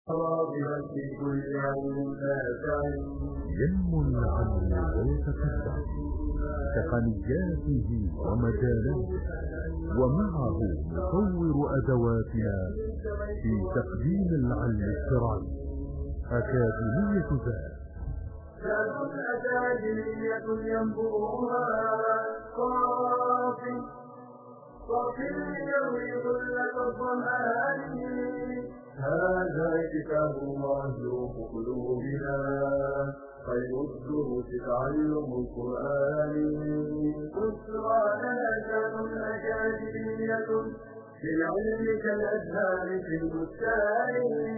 في كل يوم ينمو العلم ويتقدم تقنياته ومجالاته، ومعه نطور أدواتنا في تقديم العلم الشرعي. أكاديمية ذات أكاديمية ينبوها صافي يروي ظلة الظمآن. هذا كتاب الله روح قلوبنا، خير الدروس تعلم القرآن. أسرانا كان أكاديمية للعلم كالأزهار في البستان.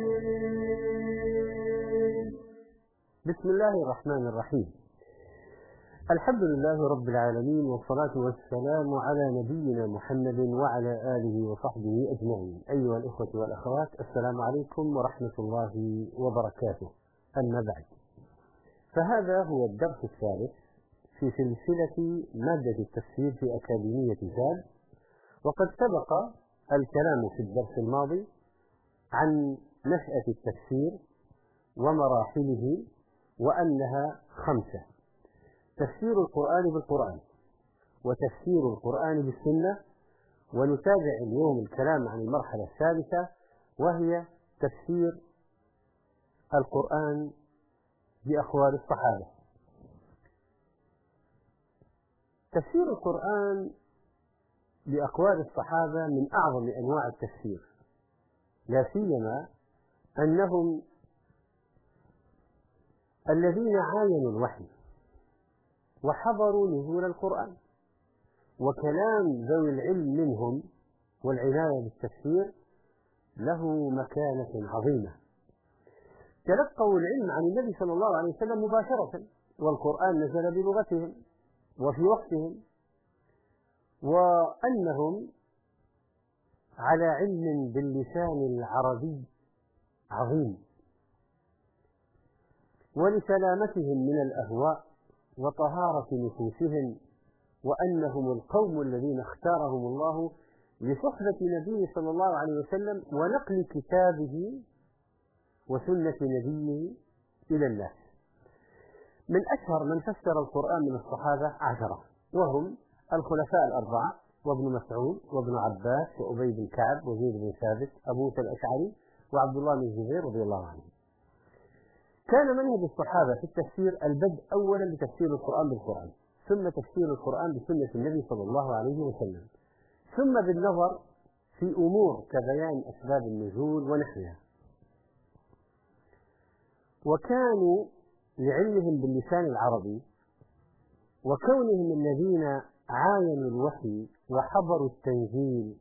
بسم الله الرحمن الرحيم. الحمد لله رب العالمين، والصلاة والسلام على نبينا محمد وعلى آله وصحبه أجمعين. أيها الإخوة والأخوات، السلام عليكم ورحمة الله وبركاته. أما بعد، فهذا هو الدرس الثالث في سلسلة مادة التفسير في أكاديمية زاد. وقد سبق الكلام في الدرس الماضي عن نشأة التفسير ومراحله، وأنها 5: تفسير القرآن بالقرآن، وتفسير القرآن بالسنة، ونتابع اليوم الكلام عن المرحلة الثالثة، وهي تفسير القرآن بأقوال الصحابة. تفسير القرآن بأقوال الصحابة من أعظم أنواع التفسير، لا سيما أنهم الذين عاينوا الوحي وحضروا نزول القرآن، وكلام ذوي العلم منهم والعناية بالتفسير له مكانة عظيمة. تلقوا العلم عن النبي صلى الله عليه وسلم مباشرة، والقرآن نزل بلغتهم وفي وقتهم، وأنهم على علم باللسان العربي عظيم، ولسلامتهم من الأهواء وطهارة نفوسهم، وأنهم القوم الذين اختارهم الله لصحبة نبيه صلى الله عليه وسلم ونقل كتابه وسنة نبيه إلى الناس. من أشهر من فسر القرآن من الصحابة 10، وهم الخلفاء الأربعة، وابن مسعود، وابن عباس، وأبي بن كعب، وزيد بن ثابت، أبو موسى الأشعري، وعبد الله بن الزبير رضي الله عنهم. كان منهج الصحابة في التفسير البدء أولا بتفسير القرآن بالقرآن، ثم تفسير القرآن بسنة النبي صلى الله عليه وسلم، ثم بالنظر في أمور كبيان أسباب النزول ونحوها. وكانوا لعلمهم باللسان العربي وكونهم الذين عاينوا الوحي وحضروا التنزيل،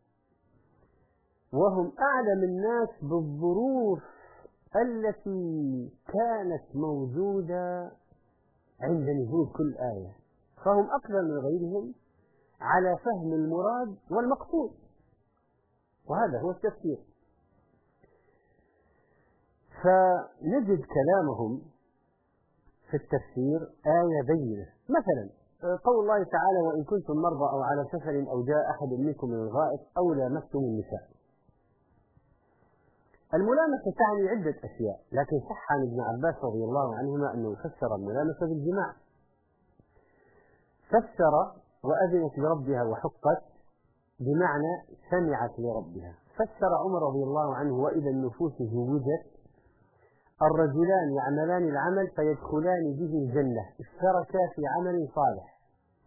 وهم أعلم الناس بالظروف التي كانت موجودة عند نزول كل آية، فهم أقدر من غيرهم على فهم المراد والمقصود، وهذا هو التفسير. فنجد كلامهم في التفسير آية بينة، مثلا قول الله تعالى: وإن كنتم مرضى أو على سفر أو جاء أحد منكم من الغائط أو لامستم النساء. الملامسة تعني عدة أشياء، لكن صح عن ابن عباس رضي الله عنهما أنه فسر الملامسة بالجماع، فسر وأذنت لربها وحقت بمعنى سمعت لربها. فسر عمر رضي الله عنه: وإذا النفوس زوجت الرجلان يعملان العمل فيدخلان به الجنة اشتركا في عمل صالح.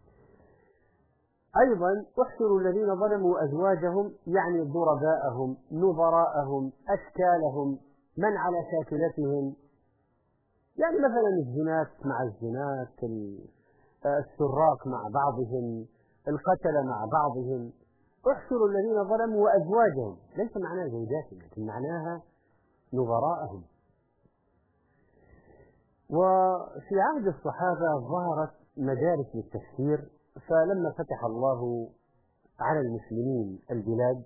أيضا احشروا الذين ظلموا أزواجهم، يعني ضرباءهم، نظراءهم، أشكالهم، من على شاكلتهم، يعني مثلا الزنات مع الزنات، السراق مع بعضهم، القتل مع بعضهم. احشروا الذين ظلموا وأزواجهم، ليس معناها زوجاتهم، لكن معناها نظراءهم. وفي عهد الصحابة ظهرت مدارس للتفسير، فلما فتح الله على المسلمين البلاد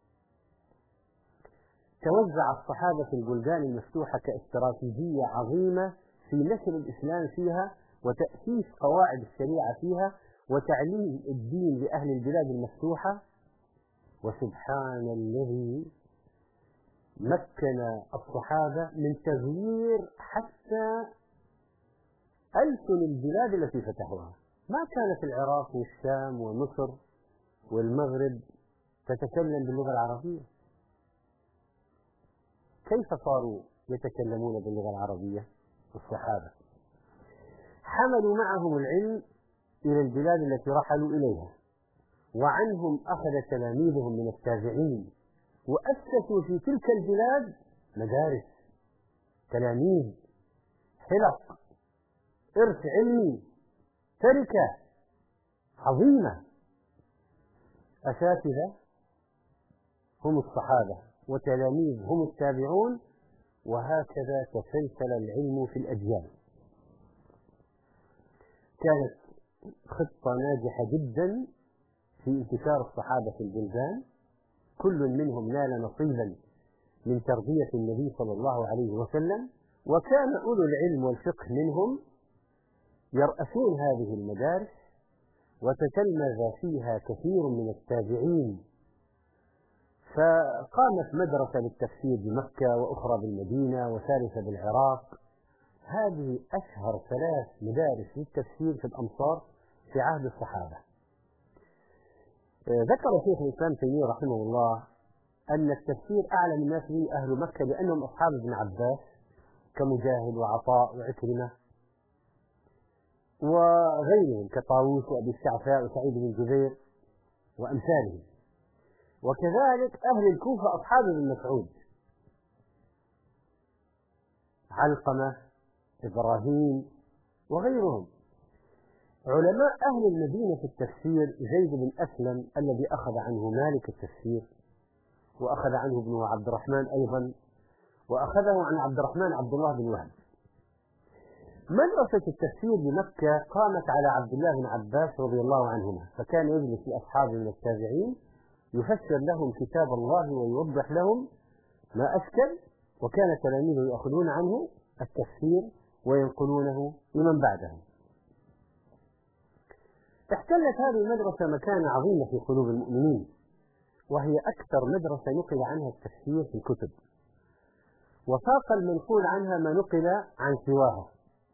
توزع الصحابة في البلدان المفتوحة كاستراتيجية عظيمة في نشر الإسلام فيها، وتأسيس قواعد الشريعة فيها، وتعليم الدين لأهل البلاد المفتوحة. وسبحان الذي مكن الصحابة من تغيير حتى ألسن البلاد التي فتحوها. ما كانت العراق والشام ومصر والمغرب تتكلم باللغة العربية. كيف صاروا يتكلمون باللغة العربية؟ الصحابة حملوا معهم العلم إلى البلاد التي رحلوا إليها، وعنهم أخذ تلاميذهم من التابعين، وأسسوا في تلك البلاد مدارس، تلاميذ، حلق، إرث علمي، تركة عظيمة. أساتذة هم الصحابة، وتلاميذ هم التابعون، وهكذا تسلسل العلم في الأجيال. كانت خطة ناجحة جدا في انتشار الصحابة في البلدان، كل منهم نال نصيبا من تربية النبي صلى الله عليه وسلم، وكان أولو العلم والفقه منهم يرأسون هذه المدارس، وتتلمذ فيها كثير من التابعين. فقامت مدرسة للتفسير بمكة، وأخرى بالمدينة، وثالثة بالعراق. هذه أشهر 3 مدارس للتفسير في الأمصار في عهد الصحابة. ذكر شيخ الإسلام تيمية رحمه الله أن التفسير أعلم الناس به أهل مكة، لأنهم أصحاب ابن عباس كمجاهد وعطاء وعكرمة وغيرهم كطاووس وأبي الشعثاء وسعيد بن جبير وأمثالهم. وكذلك أهل الكوفة أصحاب ابن مسعود، علقمة، إبراهيم وغيرهم. علماء أهل المدينة في التفسير زيد بن أسلم الذي أخذ عنه مالك التفسير، وأخذ عنه ابنه عبد الرحمن أيضا، وأخذه عن عبد الرحمن عبد الله بن وهب. مدرسة التفسير بمكة قامت على عبد الله بن عباس رضي الله عنهما، فكان يجلس لأصحابه من التابعين يفسر لهم كتاب الله ويوضح لهم ما أشكل، وكان تلاميذه يأخذون عنه التفسير وينقلونه لمن بعدهم. احتلت هذه المدرسة مكانة عظيمة في قلوب المؤمنين، وهي أكثر مدرسة نقل عنها التفسير في الكتب، وفاق المنقول عنها ما نقل عن سواها.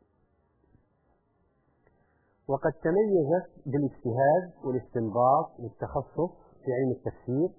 وقد تميزت بالاجتهاد والاستنباط والتخصص في علم التفسير.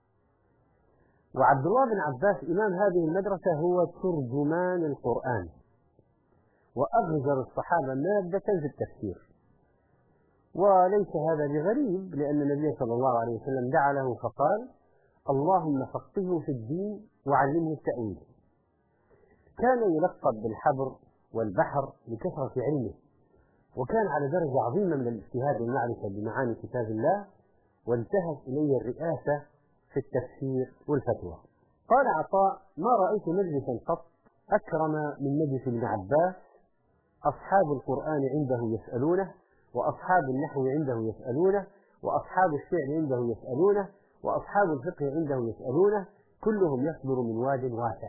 وعبد الله بن عباس إمام هذه المدرسة هو ترجمان القرآن، وأغزر الصحابة مادة في التفسير. وليس هذا بغريب، لأن النبي صلى الله عليه وسلم دعا له فقال: اللهم فقهه في الدين وعلمه التأويل. كان يلقب بالحبر والبحر لكثرة علمه، وكان على درجة عظيمة من الاجتهاد والمعرفة بمعاني كتاب الله، وانتهت إليه الرئاسة في التفسير والفتوى. قال عطاء: ما رأيت مجلسا قط أكرم من مجلس ابن عباس. أصحاب القرآن عنده يسألونه، وأصحاب النحو عنده يسألونه، وأصحاب الشعر عنده يسألونه، وأصحاب الفقه عنده يسألونه، كلهم يصدر من واد واسع.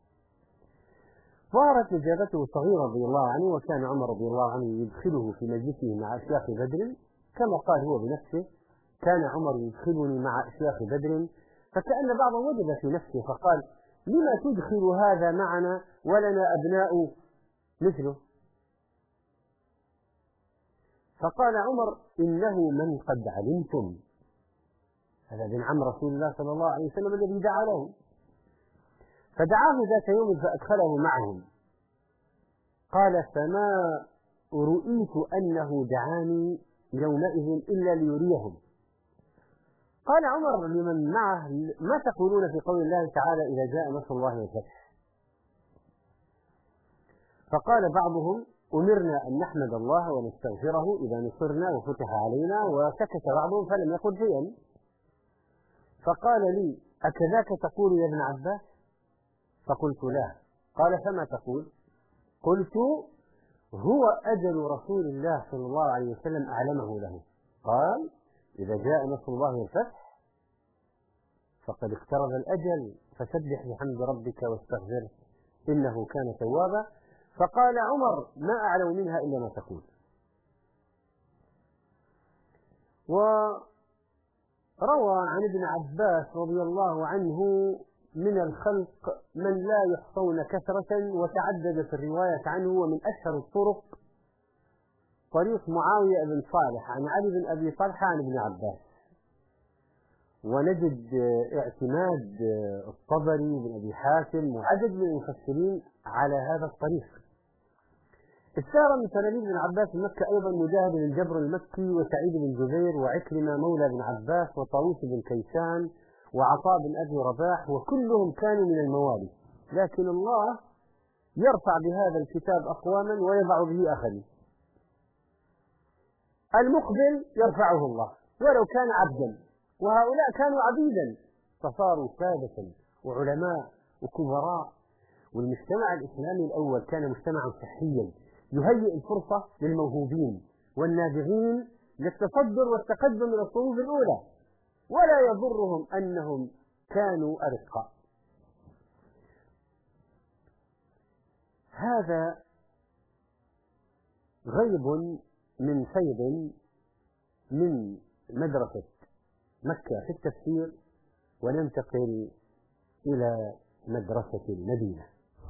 ظهرت إجابته الصغيرة رضي الله عنه، وكان عمر رضي الله عنه يدخله في مجلسه مع أشياخ بدر، كما قال هو بنفسه: كان عمر يدخلني مع أشياخ بدر، فكأن بعض وجد في نفسه فقال: لما تدخل هذا معنا ولنا أبناء مثله؟ فقال عمر: إنه من قد علمتم. هذا بن عم رسول الله صلى الله عليه وسلم الذي دعا له. فدعاه ذات يوم فأدخله معهم. قال: فما رؤيت أنه دعاني يومئذ إلا ليريهم. قال عمر لمن معه: ما تقولون في قول الله تعالى إذا جاء نصر الله والفتح؟ فقال بعضهم: أمرنا أن نحمد الله ونستغفره إذا نصرنا وفتح علينا. وسكت بعضهم فلم يقل شيئا. فقال لي: أكذاك تقول يا ابن عباس؟ فقلت: لا. قال: فما تقول؟ قلت: هو أجل رسول الله صلى الله عليه وسلم أعلمه له. قال: إذا جاء نصر الله والفتح فقد اقترب الأجل، فسبح بحمد ربك واستغفره إنه كان توابا. فقال عمر: ما أعلم منها إلا ما تقول. وروى عن ابن عباس رضي الله عنه من الخلق من لا يحصون كثرة، وتعددت الرواية عنه، ومن أشهر الطرق طريق معاوية بن صالح عن علي بن أبي طلحة عن ابن عباس، ونجد اعتماد الطبري بن أبي حاتم وعدد من المفسرين على هذا الطريق. اشتهر من تلاميذ ابن عباس في مكة أيضا مجاهد بن جبر المكي وسعيد بن جبير وعكرمة مولى بن عباس وطاووس بن كيسان وعطاء بن أبي رباح، وكلهم كانوا من الموالي، لكن الله يرفع بهذا الكتاب أقواما ويضع به آخرين. المقبل يرفعه الله ولو كان عبدا، وهؤلاء كانوا عبيدا فصاروا سادة وعلماء وكبراء. والمجتمع الإسلامي الأول كان مجتمعا صحيا يهيئ الفرصة للموهوبين والنابغين للتصدر والتقدم إلى الصفوف الأولى، ولا يضرهم أنهم كانوا أرقاء. هذا غيب من فيض من مدرسة مكة في التفسير، وننتقل إلى مدرسة المدينة.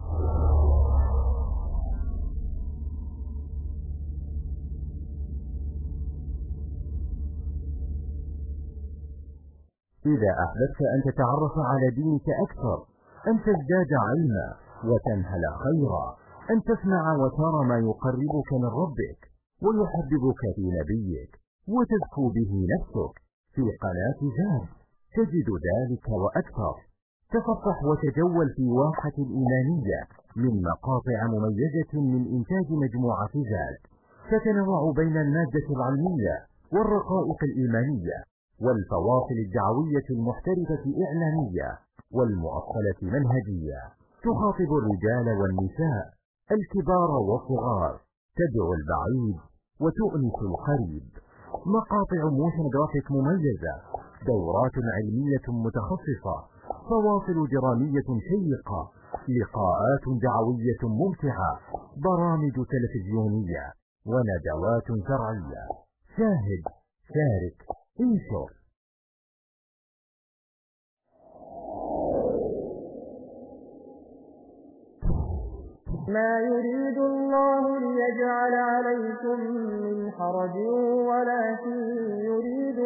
إذا أحببت أن تتعرف على دينك أكثر، أن تزداد علما وتنهل خيرا، أن تسمع وترى ما يقربك من ربك ويحببك في نبيك وتزكو به نفسك، في قناة زاد تجد ذلك وأكثر. تصفح وتجول في واحة الإيمانية من مقاطع مميزة من إنتاج مجموعة زاد، تتنوع بين المادة العلمية والرقائق الإيمانية والفواصل الدعوية المحترفة إعلامية والمؤصلة منهجية، تخاطب الرجال والنساء، الكبار والصغار، تدعو البعيد وتؤنس القريب. مقاطع موشن جرافيك مميزة، دورات علمية متخصصة، فواصل درامية شيقة، لقاءات دعوية ممتعة، برامج تلفزيونية وندوات شرعية. شاهد، شارك، انشر. ما يريد الله ليجعل عليكم من حرج ولكن يريد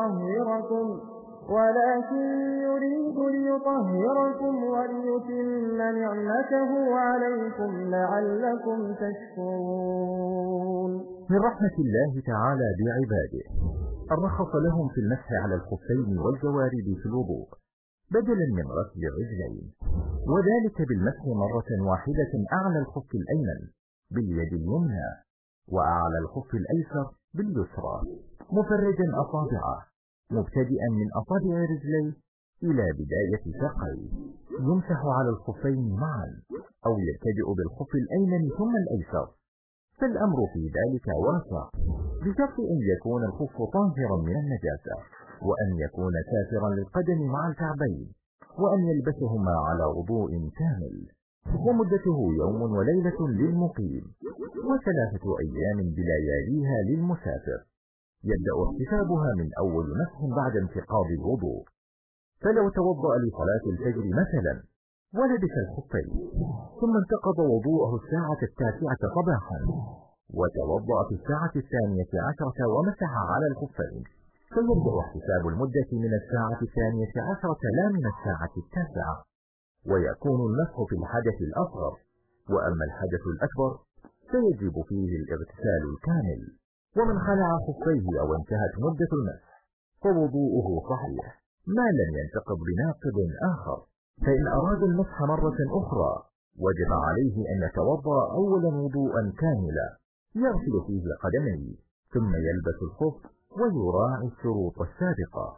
ليطهركم وليتم نعمته عليكم لعلكم تشكرون. من رحمة الله تعالى بعباده أن رخص لهم في المسح على الخفين والجوارب في الوضوء بدلا من غسل الرجلين، وذلك بالمسح مرة واحدة أعلى الخف الأيمن باليد اليمنى وأعلى الخف الأيسر باليسرى، مفرجا أصابعه مبتدئا من أصابع رجليه إلى بداية ساقيه. يمسح على الخفين معا أو يبتدئ بالخف الأيمن ثم الأيسر، فالأمر في ذلك واسع، بشرط أن يكون الخف طاهرا من النجاسة، وأن يكون سافرا للقدم مع الكعبين، وأن يلبسهما على وضوء كامل. ومدته يوم وليلة للمقيم، و3 أيام بلياليها للمسافر، يبدأ احتسابها من أول مسح بعد انتقاض الوضوء. فلو توضأ لصلاة الفجر مثلا ولبس الخفين ثم انتقض وضوءه الساعة 9 صباحا وتوضأ في الساعة 12 ومسح على الخفين، فيبدأ احتساب المدة من الساعة 12 لا من الساعة 9، ويكون المسح في الحدث الأصغر، وأما الحدث الأكبر فيجب فيه الاغتسال الكامل. ومن خلع خفيه أو انتهت مدة المسح فوضوءه صحيح ما لم ينتقض بناقض آخر، فإن أراد المسح مرة أخرى وجب عليه أن يتوضأ أولا وضوءا كاملا يغسل فيه قدميه ثم يلبس الخف ويراعي الشروط السابقة.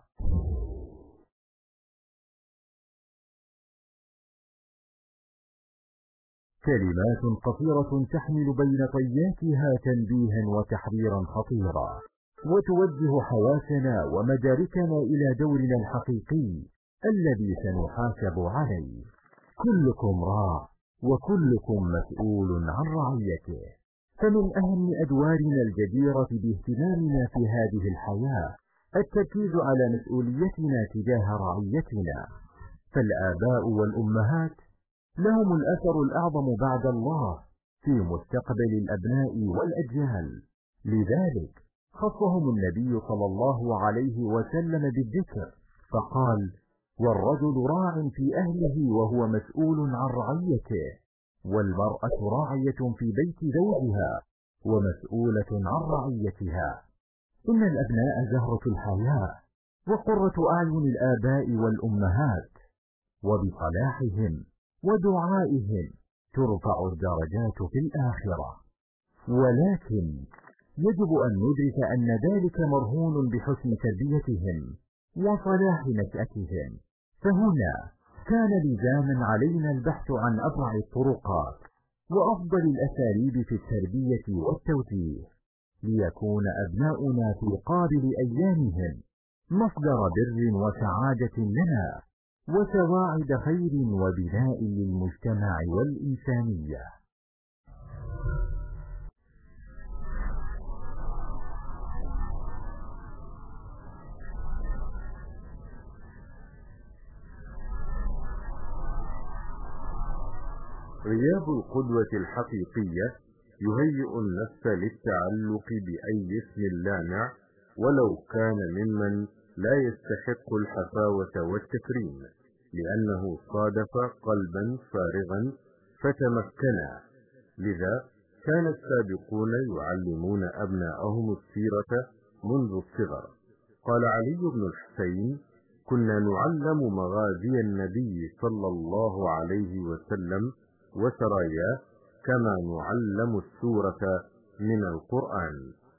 كلمات قصيرة تحمل بين طياتها تنبيها وتحذيرا خطيرا، وتوجه حواسنا ومداركنا إلى دورنا الحقيقي الذي سنحاسب عليه. كلكم راع وكلكم مسؤول عن رعيته، فمن أهم أدوارنا الجديرة باهتمامنا في هذه الحياة التركيز على مسؤوليتنا تجاه رعيتنا، فالآباء والأمهات لهم الأثر الأعظم بعد الله في مستقبل الأبناء والأجيال. لذلك خصهم النبي صلى الله عليه وسلم بالذكر فقال: والرجل راع في أهله وهو مسؤول عن رعيته، والمرأة راعية في بيت زوجها ومسؤولة عن رعيتها. إن الأبناء زهرة الحياة وقرة أعين الآباء والأمهات، وبصلاحهم ودعائهم ترفع الدرجات في الآخرة. ولكن يجب أن ندرك أن ذلك مرهون بحسن تربيتهم وصلاح نشأتهم. فهنا كان لزاما علينا البحث عن أبرع الطرقات وأفضل الأساليب في التربية والتوجيه، ليكون أبناؤنا في قابل أيامهم مصدر بر وسعادة لنا وسواعد خير وبناء للمجتمع والإنسانية. غياب القدوة الحقيقية يهيئ النفس للتعلق بأي اسم لامع ولو كان ممن لا يستحق الحفاوة والتكريم، لأنه صادف قلبا فارغا فتمكنا. لذا كان السابقون يعلمون أبناءهم السيرة منذ الصغر. قال علي بن الحسين: كنا نعلم مغازي النبي صلى الله عليه وسلم وسراياه كما نعلم السورة من القرآن.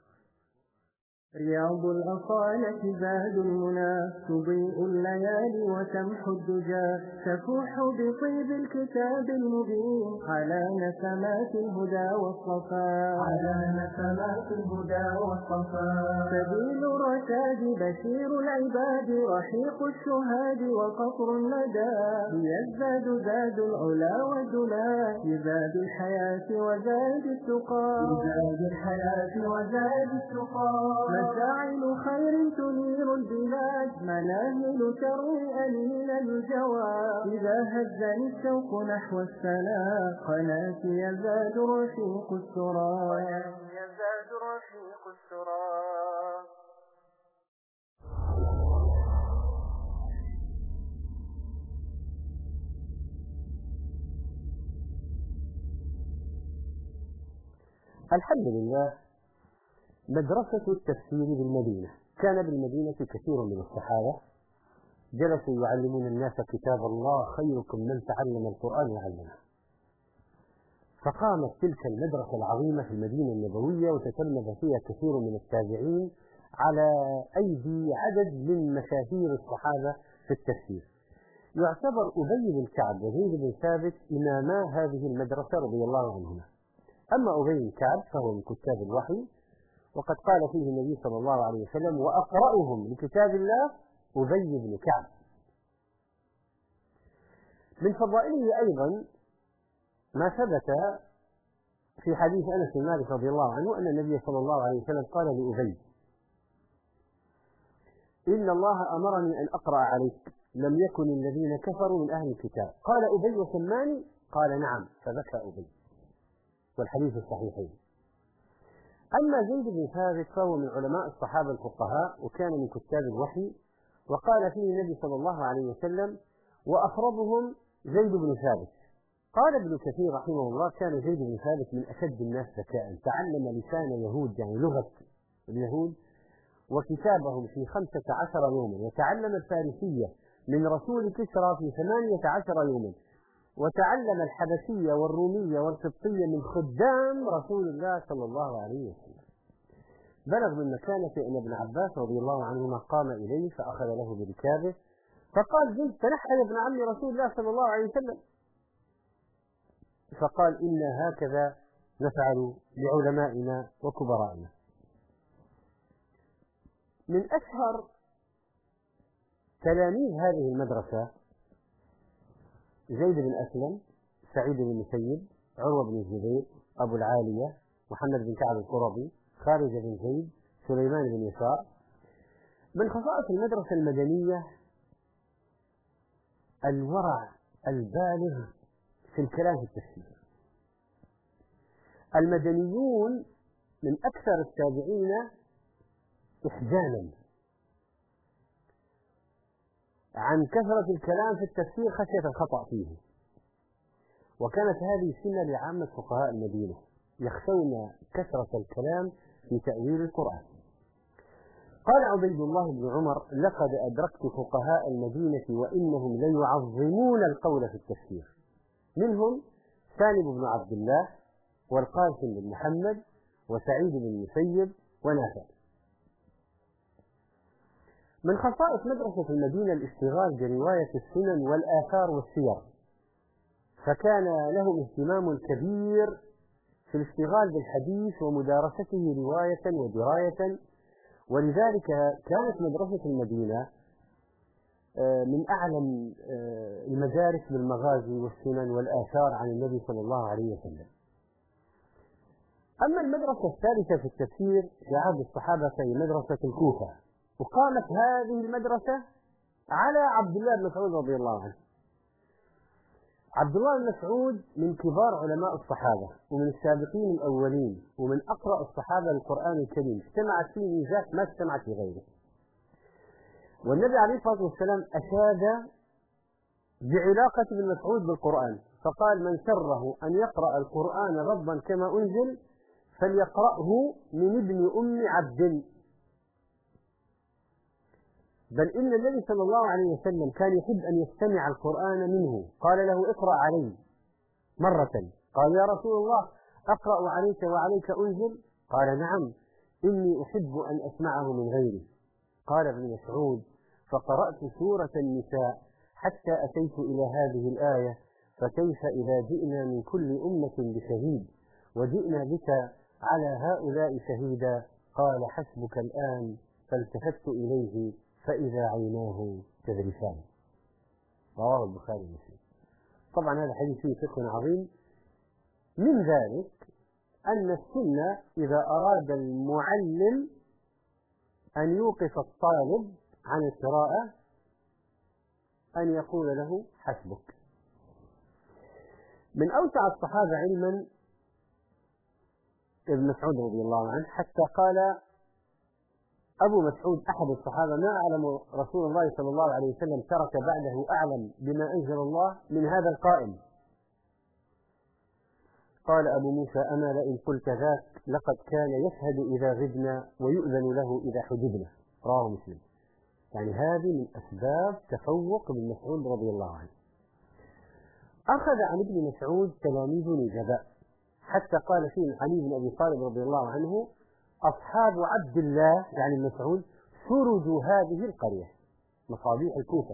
رياض الأصالة زاد المنى، تضيء الليالي وتمحو الدجى، تفوح بطيب الكتاب المبين على نسمات الهدى والصفا، سبيل الرشاد بشير العباد، رحيق الشهاد وقطر الندى، ليزداد زاد العلا والدنا، لزاد الحياة وزاد التقى، مشاعل خير تنير البلاد، مناهل تروي أنين الجواد، إذا هزني الشوق نحو السلام، قناتي يزداد رفيق السرى. الحمد لله. مدرسة التفسير بالمدينة. كان بالمدينة كثير من الصحابة جلسوا يعلمون الناس كتاب الله: خيركم من تعلم القرآن وعلمه. فقامت تلك المدرسة العظيمة في المدينة النبوية وتتلمذ فيها كثير من التابعين على أيدي عدد من مشاهير الصحابة في التفسير. يعتبر أبي بن كعب وزيد بن ثابت إماما هذه المدرسة رضي الله عنهما. أما أبي بن كعب فهو من كتاب الوحي، وقد قال فيه النبي صلى الله عليه وسلم: وأقرأهم لكتاب الله أبي بن كعب. من فضائله أيضا ما ثبت في حديث أنس بن مالك رضي الله عنه أن النبي صلى الله عليه وسلم قال لأبي: إن الله أمرني أن أقرأ عليك، لم يكن الذين كفروا من أهل الكتاب. قال أبي: وسماني؟ قال: نعم. فبكى أبي، والحديث الصحيحين. أما زيد بن ثابت فهو من علماء الصحابة الفقهاء، وكان من كتاب الوحي، وقال فيه النبي صلى الله عليه وسلم: وأفرضهم زيد بن ثابت. قال ابن كثير رحمه الله: كان زيد بن ثابت من أشد الناس ذكاء، تعلم لسان يهود، يعني لغة اليهود، وكتابهم في 15 يوما، وتعلم الفارسية من رسول كسرى في 18 يوما، وتعلم الحبشية والرومية والقبطية من خدام رسول الله صلى الله عليه وسلم. بلغ من مكانة أن ابن عباس رضي الله عنهما قام إليه فأخذ له بركابه فقال: زيد تنحى يا ابن عم رسول الله صلى الله عليه وسلم. فقال: إنا هكذا نفعل بعلمائنا وكبرائنا. من أشهر تلاميذ هذه المدرسة زيد بن أسلم، سعيد بن المسيب، عروة بن الزبير، أبو العالية، محمد بن كعب القرظي، خارجة بن زيد، سليمان بن يسار. من خصائص المدرسة المدنية الورع البالغ في الكلام في التفسير. المدنيون من أكثر التابعين إحزانا عن كثرة الكلام في التفسير خشية الخطأ فيه، وكانت هذه سنة لعامة فقهاء المدينة، يخشون كثرة الكلام في تأويل القرآن. قال عبيد الله بن عمر: لقد أدركت فقهاء المدينة وإنهم ليعظمون القول في التفسير، منهم سالم بن عبد الله والقاسم بن محمد وسعيد بن المسيب ونافع. من خصائص مدرسة المدينة الاشتغال برواية السنن والآثار والسير، فكان لهم اهتمام كبير في الاشتغال بالحديث ومدارسته رواية ودراية، ولذلك كانت مدرسة المدينة من أعلم المدارس للمغازي والسنن والآثار عن النبي صلى الله عليه وسلم. أما المدرسة الثالثة في التفسير في عهد الصحابة فهي مدرسة الكوفة، وقامت هذه المدرسة على عبد الله بن مسعود رضي الله عنه. عبد الله بن مسعود من كبار علماء الصحابة ومن السابقين الأولين ومن أقرأ الصحابة للقرآن الكريم، اجتمعت فيه ميزات ما اجتمعت في غيره. والنبي عليه الصلاة والسلام أشاد بعلاقة ابن مسعود بالقرآن، فقال: من سره أن يقرأ القرآن غضا كما أنزل فليقرأه من ابن أم عبد. بل إن النبي صلى الله عليه وسلم كان يحب أن يستمع القرآن منه، قال له: اقرأ علي مرة. قال: يا رسول الله أقرأ عليك وعليك أنزل؟ قال: نعم، إني أحب أن أسمعه من غيري. قال ابن مسعود: فقرأت سورة النساء حتى أتيت إلى هذه الآية: فكيف إذا جئنا من كل أمة بشهيد وجئنا بك على هؤلاء شهيدا؟ قال: حسبك الآن. فالتفت إليه فإذا عيناه تذرفان. رواه البخاري ومسلم. طبعا هذا حديث فيه فقه عظيم. من ذلك أن السنة إذا أراد المعلم أن يوقف الطالب عن القراءة أن يقول له: حسبك. من أوسع الصحابة علما ابن مسعود رضي الله عنه، حتى قال أبو مسعود أحد الصحابة: ما أعلم رسول الله صلى الله عليه وسلم ترك بعده أعلم بما أنزل الله من هذا القائم. قال أبو موسى: أما لئن قلت ذاك لقد كان يشهد إذا غبنا ويؤذن له إذا حجبنا. رواه مسلم. يعني هذه من أسباب تفوق ابن مسعود رضي الله عنه. أخذ عن ابن مسعود تلاميذ نجباء، حتى قال فيه علي بن أبي طالب رضي الله عنه: أصحاب عبد الله يعني مسعود سرج هذه القرية، مصابيح الكوفة.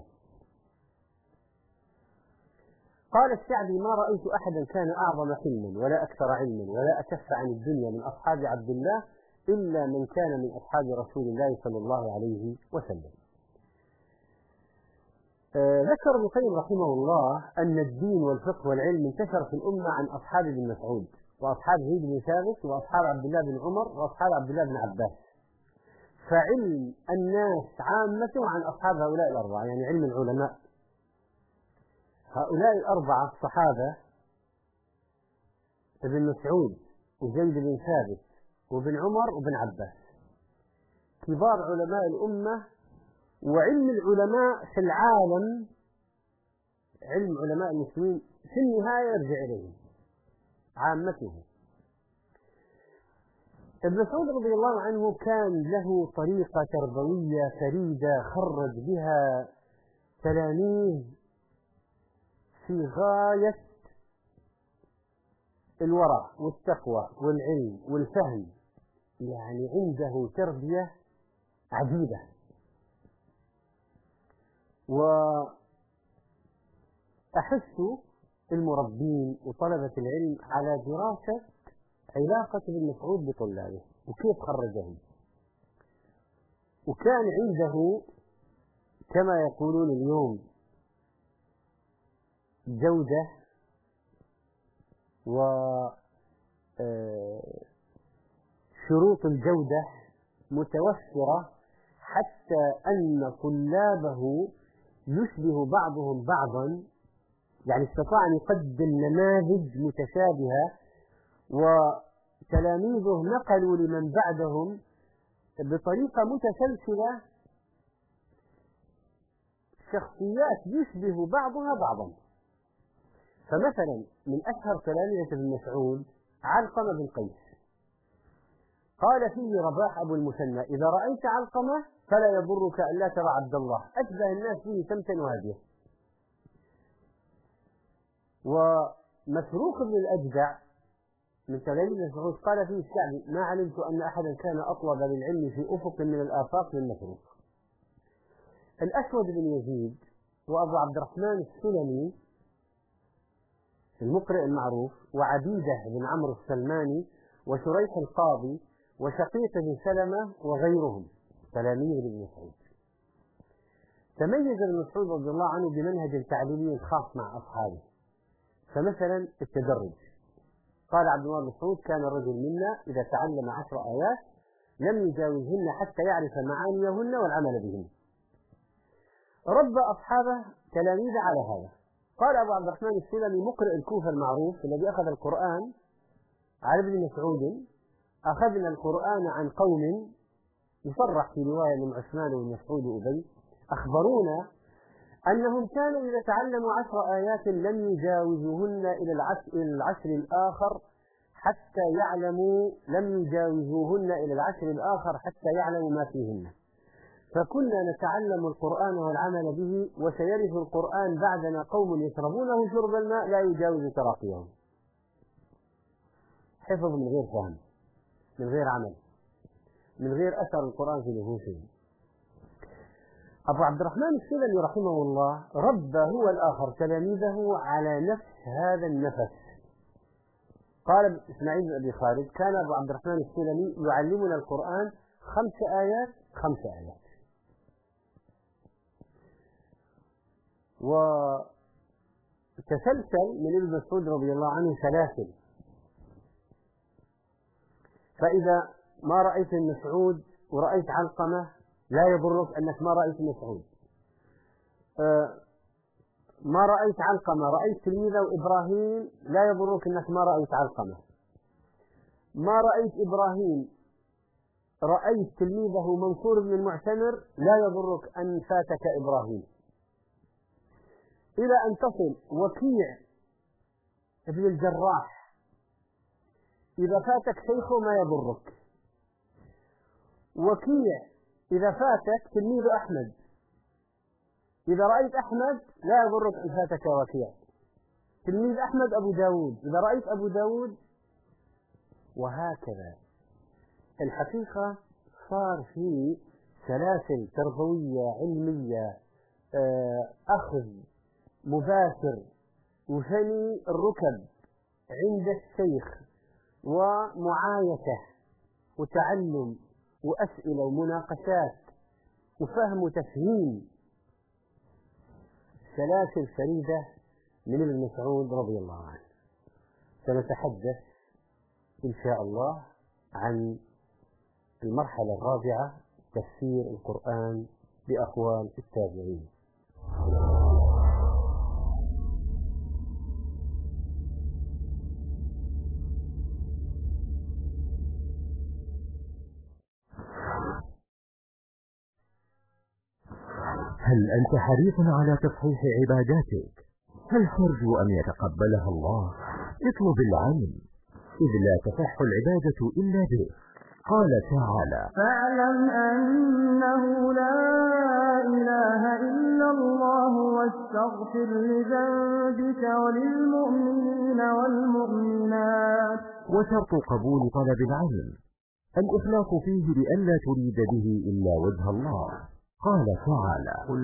قال الشعبي: ما رأيت أحدا كان أعظم حلما ولا أكثر علما ولا أكف عن الدنيا من أصحاب عبد الله إلا من كان من أصحاب رسول الله صلى الله عليه وسلم. ذكر ابن القيم رحمه الله أن الدين والفقه والعلم انتشر في الأمة عن أصحاب ابن مسعود وأصحاب زيد بن ثابت وأصحاب عبد الله بن عمر وأصحاب عبد الله بن عباس، فعلم الناس عامته عن أصحاب هؤلاء الأربعة، يعني علم العلماء. هؤلاء الأربعة الصحابة: ابن مسعود وزيد بن ثابت وابن عمر وابن عباس، كبار علماء الأمة. وعلم العلماء في العالم، علم علماء المسلمين في النهاية يرجع إليهم عامته. ابن مسعود رضي الله عنه كان له طريقة تربوية فريدة خرج بها تلاميذ في غاية الورع والتقوى والعلم والفهم، يعني عنده تربية عجيبة. وأحث المربين وطلبة العلم على دراسة علاقة ابن مسعود بطلابه وكيف خرجهم. وكان عنده كما يقولون اليوم جودة وشروط الجودة متوفرة، حتى أن طلابه يشبه بعضهم بعضا، يعني استطاع أن يقدم نماذج متشابهة، وتلاميذه نقلوا لمن بعدهم بطريقة متسلسلة شخصيات يشبه بعضها بعضا. فمثلا من أشهر تلاميذة ابن مسعود علقمة بن قيس، قال فيه رباح أبو المثنى: إذا رأيت علقمة فلا يضرك أن لا ترى عبد الله، أشبه الناس به سمتا وهادية. ومسروق بن الأجدع من تلاميذ ابن مسعود قال فيه الشعبي: ما علمت أن أحدا كان أطلب للعلم في أفق من الآفاق من مسروق. الأسود بن يزيد وأبو عبد الرحمن السلمي المقرئ المعروف، وعبيدة بن عمرو السلماني، وشريح القاضي، وشقيق بن سلمة، وغيرهم تلاميذ ابن مسعود. تميز ابن مسعود رضي الله عنه بمنهج تعليمي خاص مع أصحابه. فمثلا التدرج، قال عبد الله بن مسعود: كان الرجل منا إذا تعلم 10 آيات لم يجاوزهن حتى يعرف معانيهن والعمل بهن. ربى أصحابه تلاميذ على هذا. قال أبو عبد الرحمن السلمي مقرئ الكوفة المعروف الذي أخذ القرآن على ابن مسعود: أخذنا القرآن عن قوم، يصرح في رواية من عثمان بن مسعود وأبي، أخبرونا أنهم كانوا إذا تعلموا 10 آيات لم يجاوزوهن إلى العشر الآخر حتى يعلموا ما فيهن. فكنا نتعلم القرآن والعمل به، وسيرث القرآن بعدنا قوم يشربونه شرب الماء لا يجاوز تراقيهم. حفظ من غير فهم، من غير عمل، من غير أثر القرآن في نفوسهم. أبو عبد الرحمن السلمي رحمه الله ربى هو الآخر تلاميذه على نفس هذا النفس. قال إسماعيل بن أبي خالد: كان أبو عبد الرحمن السلمي يعلمنا القرآن 5 آيات 5 آيات. وتسلسل من ابن مسعود رضي الله عنه سلاسل. فإذا ما رأيت مسعود ورأيت علقمة لا يضرك أنك ما رأيت مسعود. ما رأيت علقمة رأيت تلميذه إبراهيم لا يضرك أنك ما رأيت علقمة. ما رأيت إبراهيم رأيت تلميذه منصور بن المعتمر لا يضرك أن فاتك إبراهيم. إلى أن تصل وكيع ابن الجراح إذا فاتك شيخه ما يضرك. وكيع إذا فاتك تلميذ أحمد، إذا رأيت أحمد لا يضرك أن فاتك وكيع. تلميذ أحمد أبو داود، إذا رأيت أبو داود، وهكذا. الحقيقة صار في سلاسل تربوية علمية، أخذ مباشر وثني الركب عند الشيخ، ومعايشة وتعلم وأسئلة ومناقشات وفهم وتفهيم، سلاسل فريدة من ابن مسعود رضي الله عنه. سنتحدث إن شاء الله عن المرحلة الرابعة، تفسير القرآن بأقوال التابعين. هل أنت حريص على تصحيح عباداتك؟ هل ترجو أن يتقبلها الله؟ اطلب العلم، إذ لا تصح العبادة إلا به. قال تعالى: فاعلم أنه لا إله إلا الله واستغفر لذنبك وللمؤمنين والمؤمنات. وشرط قبول طلب العلم الإخلاص فيه بأن لا تريد به إلا وجه الله. قال تعالى: قل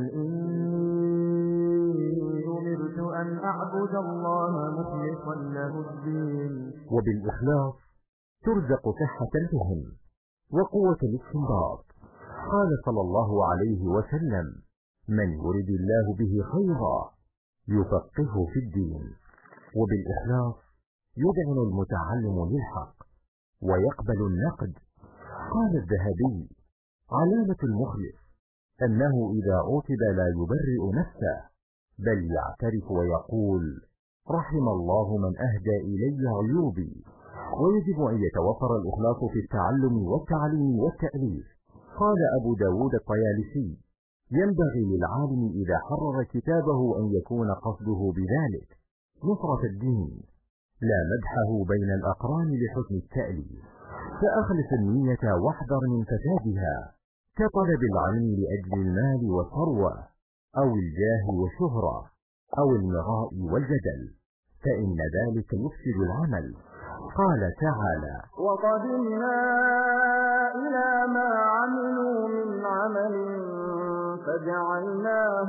إني أمرت أن أعبد الله مخلصا له الدين. وبالإخلاص ترزق صحة الفهم وقوة الاستنباط. قال صلى الله عليه وسلم: من يرد الله به خيرا يفقهه في الدين. وبالإخلاص يذعن المتعلم للحق ويقبل النقد. قال الذهبي: علامة المخلص أنه إذا عوتب لا يبرئ نفسه، بل يعترف ويقول: رحم الله من أهدى إلي عيوبي. ويجب أن يتوفر الإخلاص في التعلم والتعليم والتأليف. قال أبو داود الطيالسي: ينبغي للعالم إذا حرر كتابه أن يكون قصده بذلك نصرة الدين، لا مدحه بين الأقران لحسن التأليف. فأخلص النية واحذر من فسادها، كطلب العلم لأجل المال والثروة، أو الجاه والشهرة، أو المراء والجدل، فإن ذلك يفسد العمل. قال تعالى: وقدمنا إلى ما عملوا من عمل فجعلناه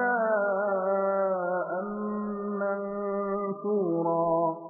هباء منثورا.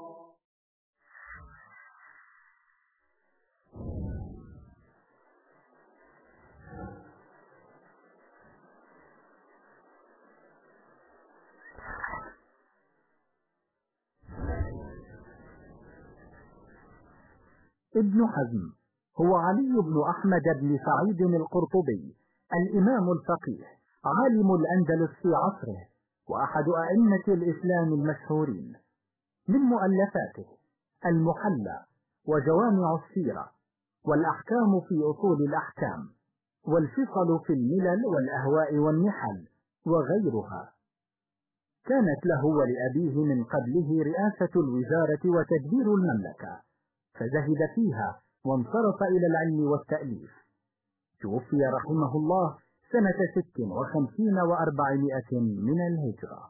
ابن حزم هو علي بن أحمد بن سعيد القرطبي، الإمام الفقيه، عالم الأندلس في عصره، وأحد أئمة الإسلام المشهورين. من مؤلفاته المحلى، وجوامع السيرة، والأحكام في أصول الأحكام، والفصل في الملل والأهواء والنحل، وغيرها. كانت له ولأبيه من قبله رئاسة الوزارة وتدبير المملكة، فزهد فيها وانصرف إلى العلم والتأليف. توفي رحمه الله سنة 56 و400 من الهجرة.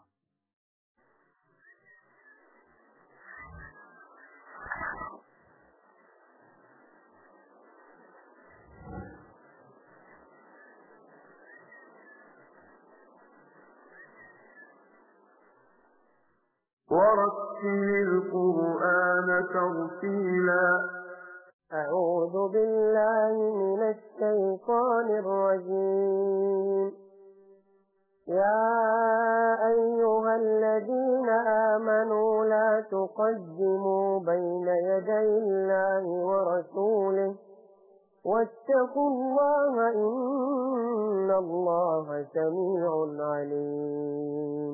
ورتل القرآن ترتيلا. أعوذ بالله من الشيطان الرجيم. يا أيها الذين آمنوا لا تقدموا بين يدي الله ورسوله واتقوا الله إن الله سميع عليم.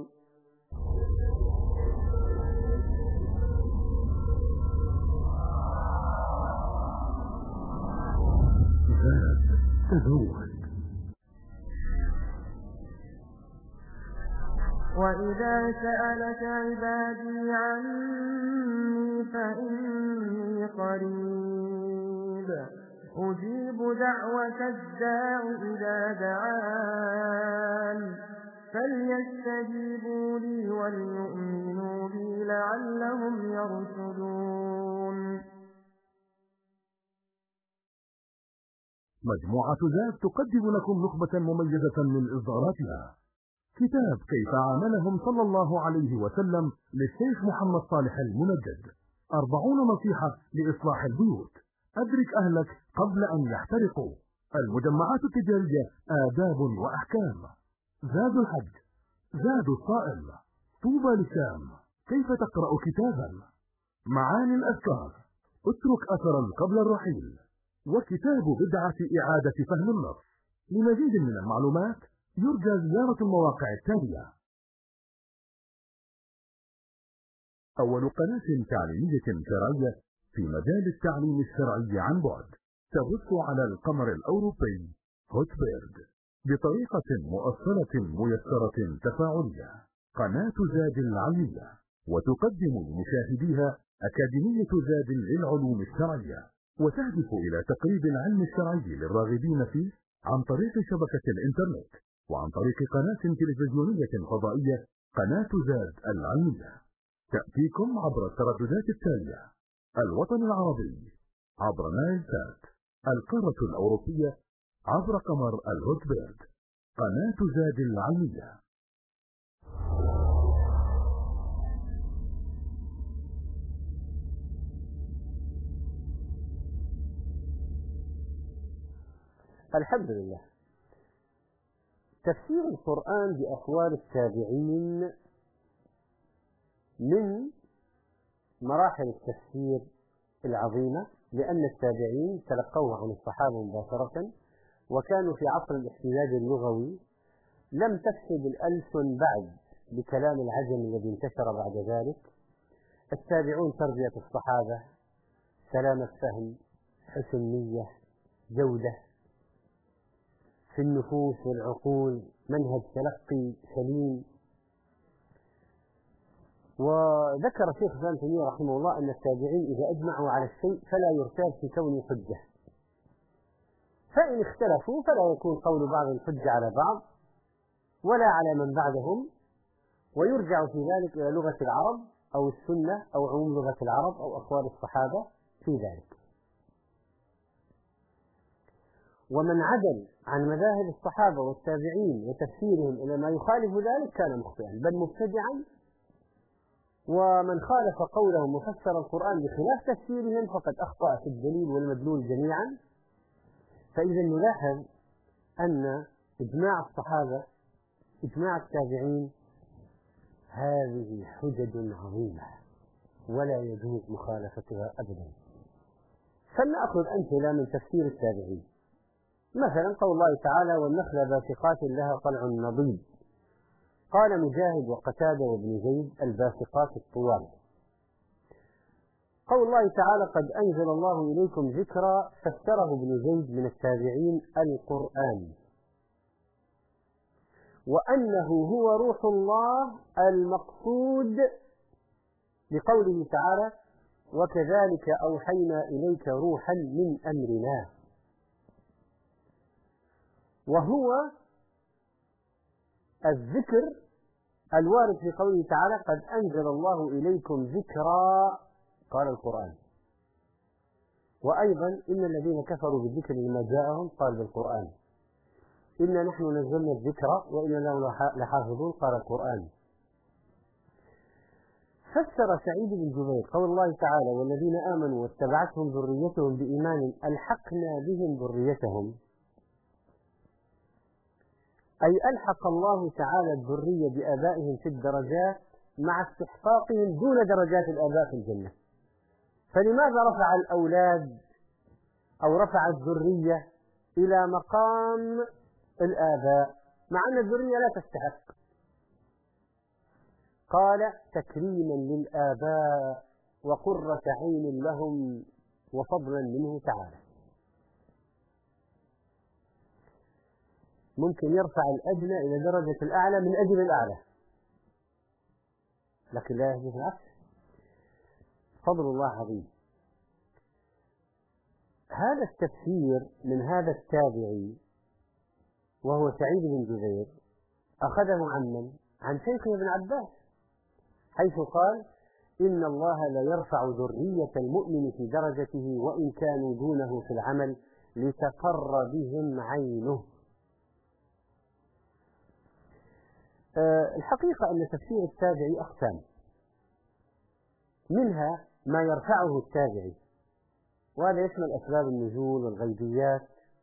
وإذا سألك عبادي عني فإني قريب أجيب دعوة الداع إذا دعان فليستجيبوا لي وليؤمنوا بي لعلهم يرشدون. مجموعة زاد تقدم لكم نخبة مميزة من إصداراتها. كتاب كيف عاملهم صلى الله عليه وسلم للشيخ محمد صالح المنجد، 40 نصيحة لإصلاح البيوت، أدرك أهلك قبل أن يحترقوا، المجمعات التجارية، آداب وأحكام، زاد الحج، زاد الصائم، طوبى للشام، كيف تقرأ كتابا، معاني الأذكار، اترك أثرا قبل الرحيل، وكتاب بدعة إعادة فهم النص. لمزيد من المعلومات يرجى زيارة المواقع التالية. أول قناة تعليمية شرعية في مجال التعليم الشرعي عن بعد، تبث على القمر الأوروبي هوتبيرد بطريقة مؤصلة ميسرة تفاعلية. قناة زاد العلمية، وتقدم لمشاهديها أكاديمية زاد للعلوم الشرعية، وتهدف إلى تقريب العلم الشرعي للراغبين فيه عن طريق شبكة الإنترنت، وعن طريق قناة تلفزيونية فضائية قناة زاد العلمية. تأتيكم عبر الترددات التالية: الوطن العربي عبر نايل سات، القارة الأوروبية عبر قمر الهوتبيرد. قناة زاد العلمية. الحمد لله. تفسير القرآن بأقوال التابعين من مراحل التفسير العظيمة، لأن التابعين تلقوه عن الصحابة مباشرة، وكانوا في عصر الاحتجاج اللغوي، لم تفسد الألسن بعد بكلام العجم الذي انتشر بعد ذلك. التابعون تربية الصحابة، سلامة فهم، حسن نية، جودة في النفوس والعقول، منهج تلقي سليم. وذكر شيخ الإسلام تيمية رحمه الله أن التابعين إذا أجمعوا على الشيء فلا يرتاب في كونه حجة، فإن اختلفوا فلا يكون قول بعض الحجة على بعض ولا على من بعدهم، ويرجع في ذلك إلى لغة العرب أو السنة أو عموم لغة العرب أو أقوال الصحابة في ذلك. ومن عدل عن مذاهب الصحابة والتابعين وتفسيرهم إلى ما يخالف ذلك كان مخطئا بل مبتدعا، ومن خالف قولهم وفسر القرآن بخلاف تفسيرهم فقد أخطأ في الدليل والمدلول جميعا. فإذا نلاحظ أن إجماع الصحابة، إجماع التابعين، هذه حجج عظيمة ولا يجوز مخالفتها أبدا. فلنأخذ أمثلة من تفسير التابعين. مثلا قول الله تعالى: والنخل باسقات لها طلع نضيد. قال مجاهد وقتادة وابن زيد: الباسقات الطوال. قول الله تعالى: قد أنزل الله إليكم ذكرا، فسره ابن زيد من التابعين القرآن، وأنه هو روح الله المقصود بقوله تعالى: وكذلك أوحينا إليك روحا من أمرنا. وهو الذكر الوارد في قوله تعالى: قد أنزل الله إليكم ذكرا، قال القرآن. وأيضا إن الذين كفروا بالذكر لما جاءهم قال بالقرآن. إنا نحن نزلنا الذكر وإنا له لحافظون، قال القرآن. فسر سعيد بن جبير قول الله تعالى: والذين آمنوا واتبعتهم ذريتهم بإيمان ألحقنا بهم ذريتهم، أي ألحق الله تعالى الذرية بآبائهم في الدرجات مع استحقاقهم دون درجات الآباء في الجنة. فلماذا رفع الأولاد أو رفع الذرية إلى مقام الآباء مع أن الذرية لا تستحق؟ قال: تكريما للآباء وقرة عين لهم وفضلا منه تعالى. ممكن يرفع الأدنى إلى درجة الأعلى من أجل الأعلى، لكن لا يحدث العكس. فضل الله عظيم. هذا التفسير من هذا التابعي وهو سعيد بن جبير أخذه عن من؟ عن شيخه ابن عباس، حيث قال: إن الله لا يرفع ذرية المؤمن في درجته وإن كانوا دونه في العمل لتقر بهم عينه. الحقيقة أن تفسير التابعي أقسام، منها ما يرفعه التابعي، وهذا يشمل أسباب النزول والغيبيات،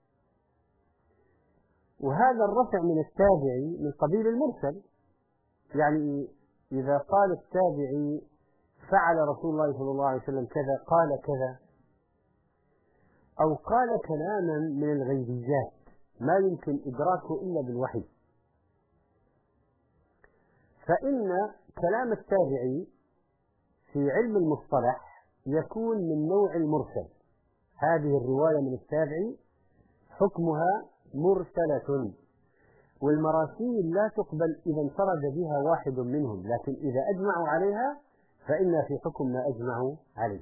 وهذا الرفع من التابعي من قبيل المرسل. يعني إذا قال التابعي: فعل رسول الله صلى الله عليه وسلم كذا، قال كذا، أو قال كلاما من الغيبيات ما يمكن إدراكه إلا بالوحي، فإن كلام التابعي في علم المصطلح يكون من نوع المرسل. هذه الرواية من التابعي حكمها مرسلة، والمراسيل لا تقبل إذا انفرد بها واحد منهم، لكن إذا أجمعوا عليها فإن في حكم ما أجمعوا عليه.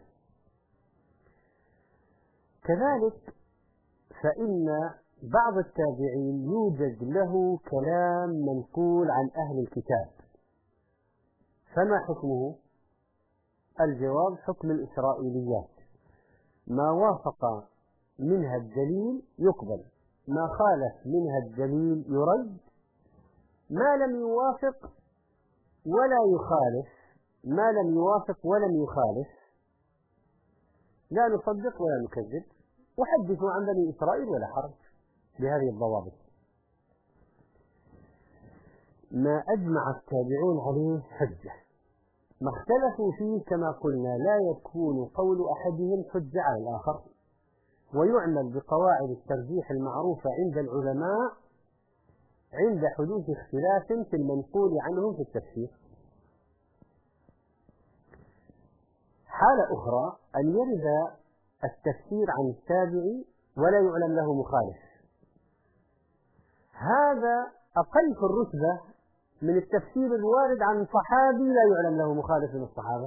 كذلك فإن بعض التابعين يوجد له كلام منقول عن أهل الكتاب، فما حكمه؟ الجواب: حكم الإسرائيليات، ما وافق منها الدليل يقبل، ما خالف منها الدليل يرد، ما لم يوافق ولا يخالف، ما لم يوافق ولم يخالف لا نصدق ولا نكذب، وحدثوا عن بني إسرائيل ولا حرج بهذه الضوابط. ما أجمع التابعون عليه حجة، ما اختلفوا فيه كما قلنا لا يكون قول أحدهم حجة على الآخر، ويعمل بقواعد الترجيح المعروفة عند العلماء عند حدوث اختلاف في المنقول عنهم في التفسير. حالة أخرى أن يرد التفسير عن التابع ولا يعلم له مخالف، هذا أقل في الرتبة من التفسير الوارد عن صحابي لا يعلم له مخالف من الصحابة،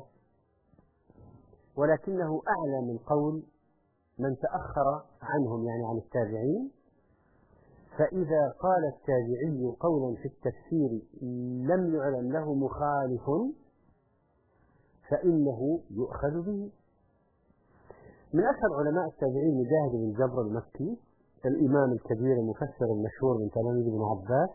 ولكنه أعلى من قول من تأخر عنهم، يعني عن التابعين. فإذا قال التابعي قولا في التفسير لم يعلم له مخالف فإنه يؤخذ به. من أشهر علماء التابعين مجاهد بن جبر المكي، الإمام الكبير المفسر المشهور من تلاميذ ابن عباس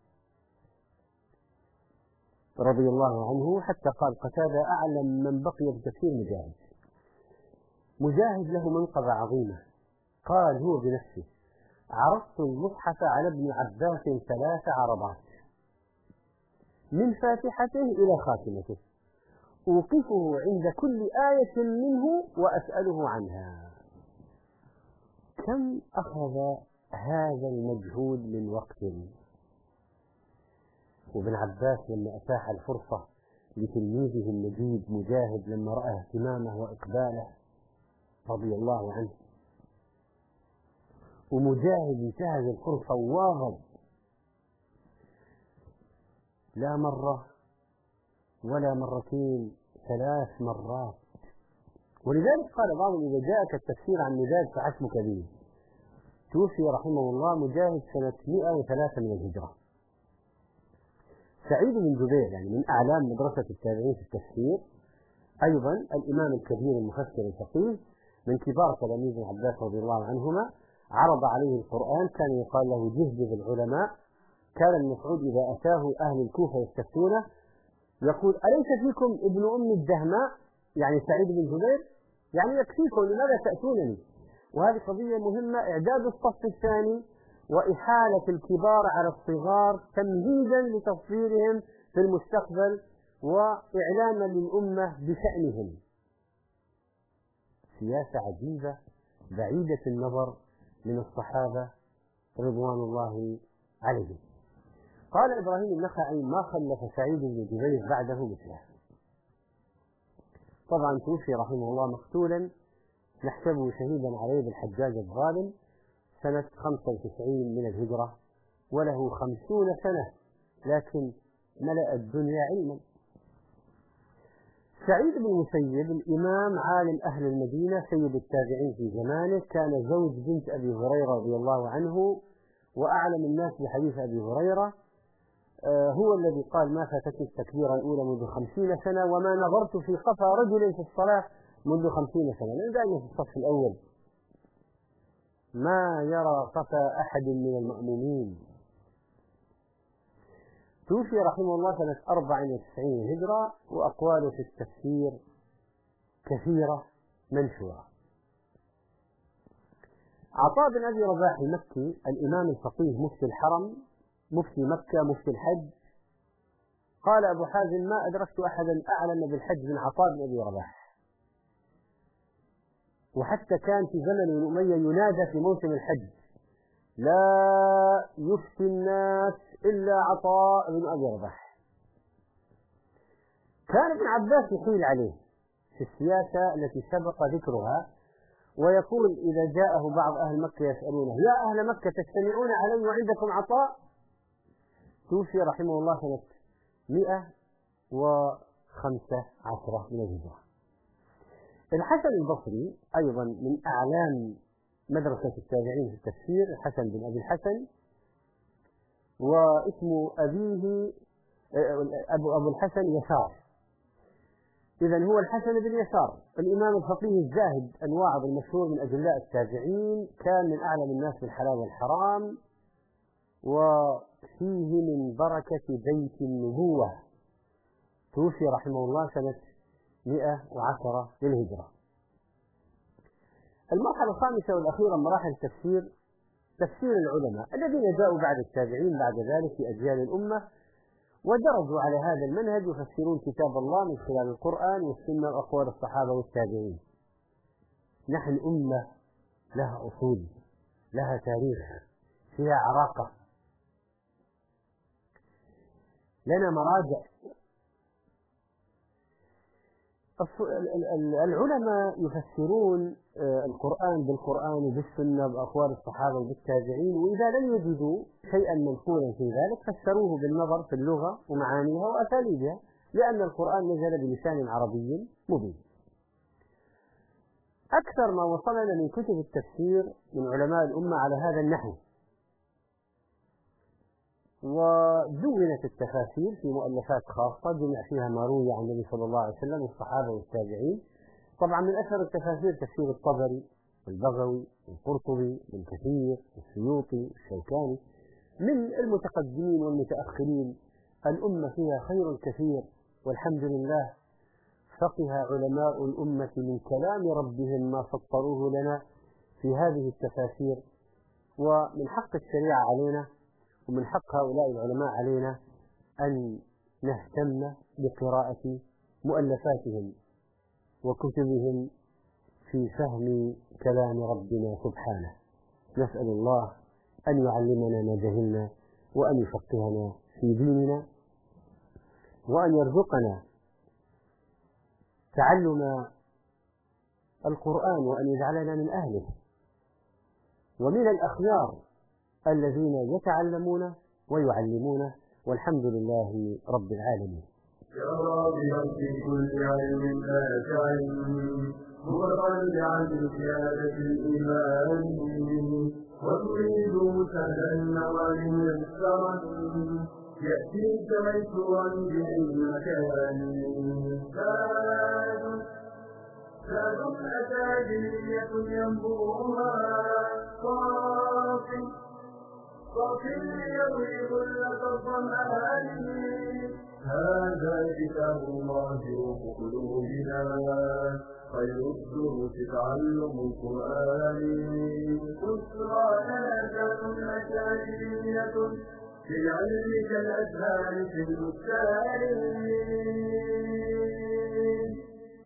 رضي الله عنه، حتى قال قتادة أعلم من بقي بتفسير مجاهد. مجاهد له منقبة عظيمة، قال هو بنفسه: عرضت المصحف على ابن عباس 3 عرضات من فاتحته إلى خاتمته، أوقفه عند كل آية منه وأسأله عنها. كم أخذ هذا المجهود من وقت؟ وابن عباس لما أتاح الفرصة لتلميذه النجيب مجاهد لما رأى اهتمامه وإقباله رضي الله عنه، ومجاهد انتهز الفرصة وواظب لا مرة ولا مرتين، 3 مرات. ولذلك قال بعضهم: إذا جاءك التفسير عن مجاهد فحسبك به. توفي رحمه الله مجاهد سنة 103 من الهجرة. سعيد بن جبير يعني من أعلام مدرسة التابعين في التفسير، أيضا الإمام الكبير المفسر الفقيه من كبار تلاميذ ابن عباس رضي الله عنهما، عرض عليه القرآن، كان يقال له جهبذ العلماء. كان ابن مسعود إذا أتاه أهل الكوفة يستفتونه يقول: أليس فيكم ابن أم الدهماء، يعني سعيد بن جبير، يعني يكفيكم، لماذا تأتونني؟ وهذه قضية مهمة، إعداد الصف الثاني وإحالة الكبار على الصغار تمهيدا لتصفيرهم في المستقبل وإعلاما للأمة بشأنهم. سياسة عجيبة بعيدة النظر من الصحابة رضوان الله عليهم. قال إبراهيم النخعي: ما خلف سعيد بن جبير بعده مثله. طبعا توفي رحمه الله مقتولا، نحسبه شهيدا عليه بالحجاج الظالم سنة 95 من الهجرة، وله 50 سنة، لكن ملأ الدنيا علما. سعيد بن المسيب الإمام عالم أهل المدينة سيد التابعين في زمانه، كان زوج بنت أبي هريرة رضي الله عنه، وأعلم الناس بحديث أبي هريرة. هو الذي قال: ما فاتتني التكبيرة الأولى منذ 50 سنة، وما نظرت في قفا رجل في الصلاة منذ 50 سنة. لأن دائما في الصف الأول ما يرى قفا أحد من المأمومين. توفي رحمه الله سنة 94 هجرة، وأقواله في التفسير كثيرة منشورة. عطاء بن أبي رباح المكي الإمام الفقيه مفتي الحرم، مفتي مكة، مفتي الحج، قال أبو حازم: ما أدركت أحدا أعلم بالحج من عطاء بن أبي رباح. وحتى كان في زمن الأمية ينادى في موسم الحج: لا يفتي الناس إلا عطاء بن أبي رباح. كان ابن عباس يحيل عليه في السياسة التي سبق ذكرها، ويقول إذا جاءه بعض أهل مكة يسألونه: يا أهل مكة تجتمعون علي وعندكم عطاء؟ توفي رحمه الله سنة 115 من الهجرة. الحسن البصري أيضا من أعلام مدرسة التابعين في التفسير، الحسن بن أبي الحسن، واسم أبيه أبو الحسن يسار، إذن هو الحسن بن يسار الإمام الفقيه الزاهد الواعظ المشهور من أجلاء التابعين، كان من أعلم الناس بالحلال والحرام، وفيه من بركة بيت النبوة. توفي رحمه الله سنة 110 للهجرة. المرحلة الخامسة والأخيرة من مراحل التفسير تفسير العلماء الذين جاءوا بعد التابعين بعد ذلك في أجيال الأمة، ودرجوا على هذا المنهج يفسرون كتاب الله من خلال القرآن والسنة وأقوال الصحابة والتابعين. نحن أمة لها أصول، لها تاريخ، فيها عراقة، لنا مراجع. العلماء يفسرون القرآن بالقرآن وبالسنة بأقوال الصحابة وبالتابعين، وإذا لم يجدوا شيئا منقولا في ذلك فسروه بالنظر في اللغة ومعانيها وأساليبها، لأن القرآن نزل بلسان عربي مبين. أكثر ما وصلنا من كتب التفسير من علماء الأمة على هذا النحو، ودونت التفاسير في مؤلفات خاصة جمع فيها ما روي عن النبي صلى الله عليه وسلم والصحابة والتابعين. طبعا من أشهر التفاسير تفسير الطبري والبغوي والقرطبي والكثير والسيوطي والشوكاني. من المتقدمين والمتأخرين الأمة فيها خير كثير، والحمد لله فقه علماء الأمة من كلام ربهم ما سطروه لنا في هذه التفاسير. ومن حق الشريعة علينا ومن حق هؤلاء العلماء علينا أن نهتم بقراءة مؤلفاتهم وكتبهم في فهم كلام ربنا سبحانه. نسأل الله أن يعلمنا ما جهلنا، وأن يفقهنا في ديننا، وأن يرزقنا تعلم القرآن، وأن يجعلنا من أهله ومن الأخيار الذين يتعلمون ويعلمون، والحمد لله رب العالمين. يا رب كل علم نافع متطلعا بزيادة الإيمان، وتريد سهلا وميسرا يأتيك ميسورا بأي مكان. زاد أكاديمية ينبوها صافي يروي ظلة الظمآن. هذا كتاب الله روح قلوبنا، خير الدروس تعلم القرآن. أسرى لنا أكاديمية في العلم كالأزهار في البستان.